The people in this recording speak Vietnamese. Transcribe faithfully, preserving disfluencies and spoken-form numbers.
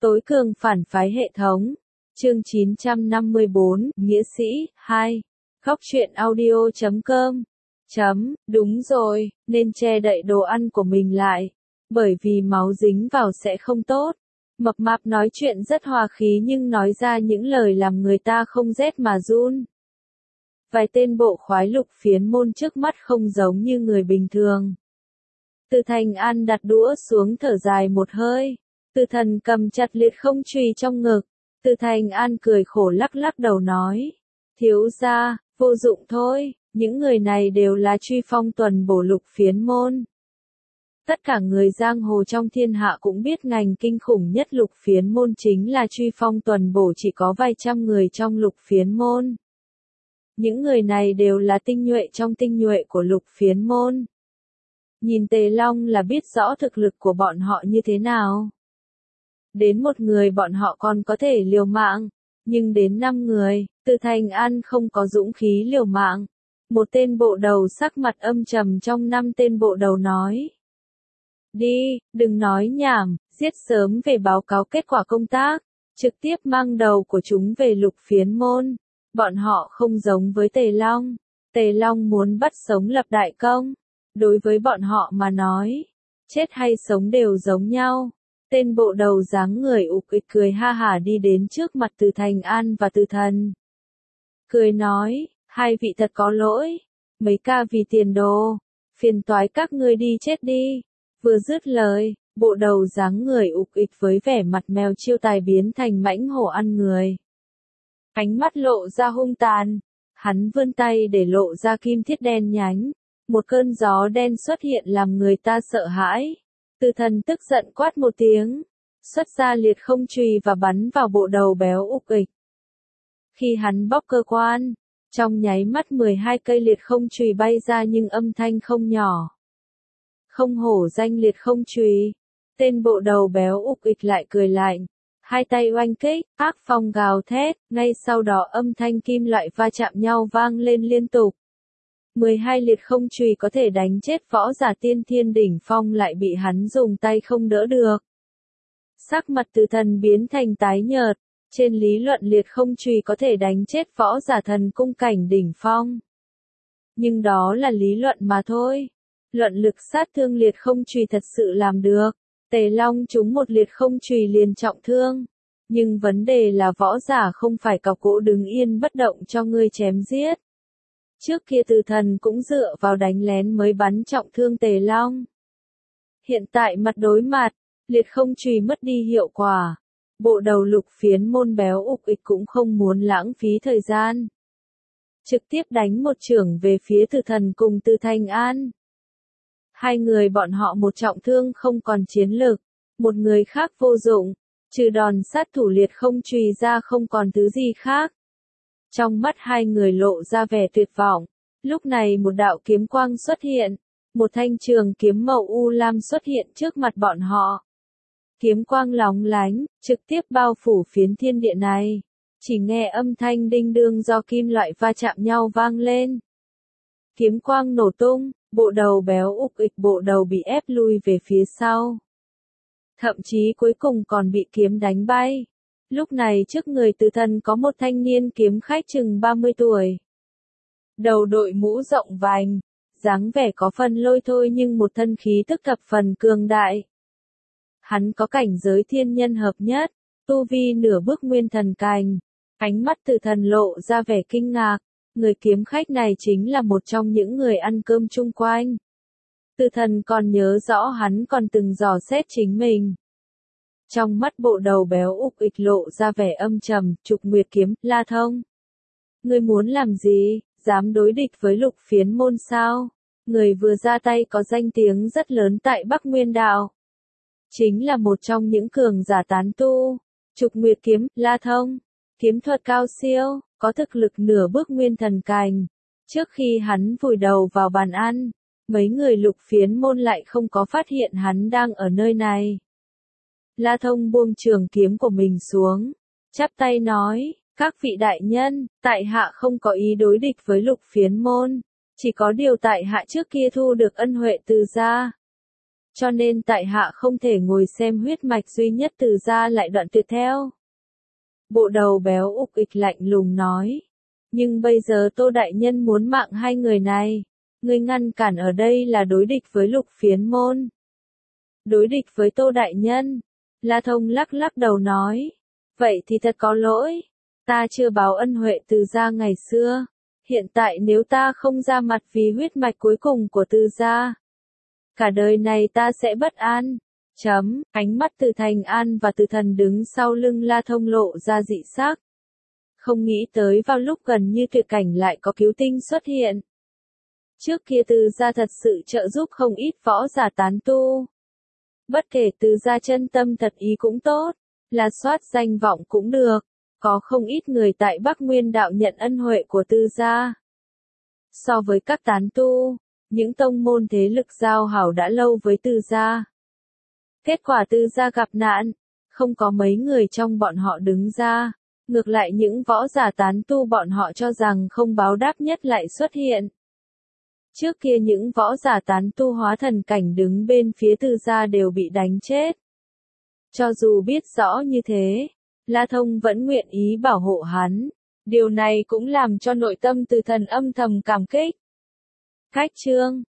Tối cường phản phái hệ thống. Chương chín trăm năm mươi bốn, Nghĩa sĩ, hai. Góc truyện audio chấm com. Chấm, đúng rồi, nên che đậy đồ ăn của mình lại. Bởi vì máu dính vào sẽ không tốt. Mập mạp nói chuyện rất hòa khí nhưng nói ra những lời làm người ta không rét mà run. Vài tên bộ khoái lục phiến môn trước mắt không giống như người bình thường. Từ Thành An đặt đũa xuống thở dài một hơi. Từ Thần cầm chặt liệt không chùy trong ngực. Từ Thành An cười khổ lắc lắc đầu nói. Thiếu gia, vô dụng thôi, những người này đều là truy phong tuần bổ lục phiến môn. Tất cả người giang hồ trong thiên hạ cũng biết ngành kinh khủng nhất lục phiến môn chính là truy phong tuần bổ, chỉ có vài trăm người trong lục phiến môn. Những người này đều là tinh nhuệ trong tinh nhuệ của lục phiến môn. Nhìn Tề Long là biết rõ thực lực của bọn họ như thế nào. Đến một người bọn họ còn có thể liều mạng, nhưng đến năm người, Từ Thành An không có dũng khí liều mạng. Một tên bộ đầu sắc mặt âm trầm trong năm tên bộ đầu nói. Đi, đừng nói nhảm, giết sớm về báo cáo kết quả công tác, trực tiếp mang đầu của chúng về lục phiến môn. Bọn họ không giống với Tề Long. Tề Long muốn bắt sống lập đại công. Đối với bọn họ mà nói, chết hay sống đều giống nhau. Tên bộ đầu dáng người ục ịch cười ha hả đi đến trước mặt Từ Thành An và Từ Thần. Cười nói, hai vị thật có lỗi. Mấy ca vì tiền đồ. Phiền toái các ngươi đi chết đi. Vừa dứt lời, bộ đầu dáng người ục ịch với vẻ mặt mèo chiêu tài biến thành mãnh hổ ăn người. Ánh mắt lộ ra hung tàn. Hắn vươn tay để lộ ra kim thiết đen nhánh. Một cơn gió đen xuất hiện làm người ta sợ hãi. Từ Thần tức giận quát một tiếng. Xuất ra liệt không chùy và bắn vào bộ đầu béo ục ịch. Khi hắn bóc cơ quan, trong nháy mắt mười hai cây liệt không chùy bay ra nhưng âm thanh không nhỏ. Không hổ danh liệt không chùy. Tên bộ đầu béo ục ịch lại cười lạnh. Hai tay oanh kích, ác phong gào thét, ngay sau đó âm thanh kim loại va chạm nhau vang lên liên tục. mười hai liệt không chùy có thể đánh chết võ giả tiên thiên đỉnh phong lại bị hắn dùng tay không đỡ được. Sắc mặt Từ Thần biến thành tái nhợt, trên lý luận liệt không chùy có thể đánh chết võ giả thần cung cảnh đỉnh phong. Nhưng đó là lý luận mà thôi. Luận lực sát thương liệt không chùy thật sự làm được. Tề Long trúng một liệt không chùy liền trọng thương. Nhưng vấn đề là võ giả không phải cọc gỗ đứng yên bất động cho ngươi chém giết. Trước kia Từ Thần cũng dựa vào đánh lén mới bắn trọng thương Tề Long. Hiện tại mặt đối mặt, liệt không chùy mất đi hiệu quả. Bộ đầu lục phiến môn béo ục ịch cũng không muốn lãng phí thời gian. Trực tiếp đánh một chưởng về phía Từ Thần cùng Từ Thành An. Hai người bọn họ một trọng thương không còn chiến lực, một người khác vô dụng, trừ đòn sát thủ liệt không chùy ra không còn thứ gì khác. Trong mắt hai người lộ ra vẻ tuyệt vọng. Lúc này một đạo kiếm quang xuất hiện. Một thanh trường kiếm màu u lam xuất hiện trước mặt bọn họ. Kiếm quang lóng lánh, trực tiếp bao phủ phiến thiên địa này. Chỉ nghe âm thanh đinh đương do kim loại va chạm nhau vang lên. Kiếm quang nổ tung, bộ đầu béo ục ịch bộ đầu bị ép lui về phía sau. Thậm chí cuối cùng còn bị kiếm đánh bay. Lúc này trước người Từ Thần có một thanh niên kiếm khách chừng ba mươi tuổi. Đầu đội mũ rộng vành, dáng vẻ có phần lôi thôi nhưng một thân khí tức thập phần cường đại. Hắn có cảnh giới thiên nhân hợp nhất, tu vi nửa bước nguyên thần cảnh. Ánh mắt Từ Thần lộ ra vẻ kinh ngạc, người kiếm khách này chính là một trong những người ăn cơm chung quanh. Từ Thần còn nhớ rõ hắn còn từng dò xét chính mình. Trong mắt bộ đầu béo ục ịch lộ ra vẻ âm trầm, Trục Nguyệt kiếm, La Thông. Ngươi muốn làm gì, dám đối địch với lục phiến môn sao? Người vừa ra tay có danh tiếng rất lớn tại Bắc Nguyên Đạo. Chính là một trong những cường giả tán tu. Trục Nguyệt kiếm, La Thông. Kiếm thuật cao siêu, có thực lực nửa bước nguyên thần cảnh. Trước khi hắn vùi đầu vào bàn ăn, mấy người lục phiến môn lại không có phát hiện hắn đang ở nơi này. La Thông buông trường kiếm của mình xuống, chắp tay nói, các vị đại nhân, tại hạ không có ý đối địch với lục phiến môn, chỉ có điều tại hạ trước kia thu được ân huệ từ gia. Cho nên tại hạ không thể ngồi xem huyết mạch duy nhất Từ gia lại đoạn tuyệt theo. Bộ đầu béo ục ịch lạnh lùng nói. Nhưng bây giờ Tô Đại Nhân muốn mạng hai người này. Ngươi ngăn cản ở đây là đối địch với Lục Phiến môn. Đối địch với Tô Đại Nhân. La Thông lắc lắc đầu nói. Vậy thì thật có lỗi. Ta chưa báo ân huệ Từ gia ngày xưa. Hiện tại nếu ta không ra mặt vì huyết mạch cuối cùng của Từ gia, cả đời này ta sẽ bất an. Chấm, ánh mắt Từ Thành An và Từ Thần đứng sau lưng La Thông lộ ra dị sắc. Không nghĩ tới vào lúc gần như tuyệt cảnh lại có cứu tinh xuất hiện. Trước kia Từ gia thật sự trợ giúp không ít võ giả tán tu. Bất kể Từ gia chân tâm thật ý cũng tốt, là soát danh vọng cũng được. Có không ít người tại Bắc Nguyên đạo nhận ân huệ của Từ gia. So với các tán tu, những tông môn thế lực giao hảo đã lâu với Từ gia. Kết quả Từ gia gặp nạn, không có mấy người trong bọn họ đứng ra. Ngược lại những võ giả tán tu bọn họ cho rằng không báo đáp nhất lại xuất hiện. Trước kia những võ giả tán tu hóa thần cảnh đứng bên phía Từ gia đều bị đánh chết. Cho dù biết rõ như thế, La Thông vẫn nguyện ý bảo hộ hắn. Điều này cũng làm cho nội tâm Từ Thần âm thầm cảm kích. Khách chương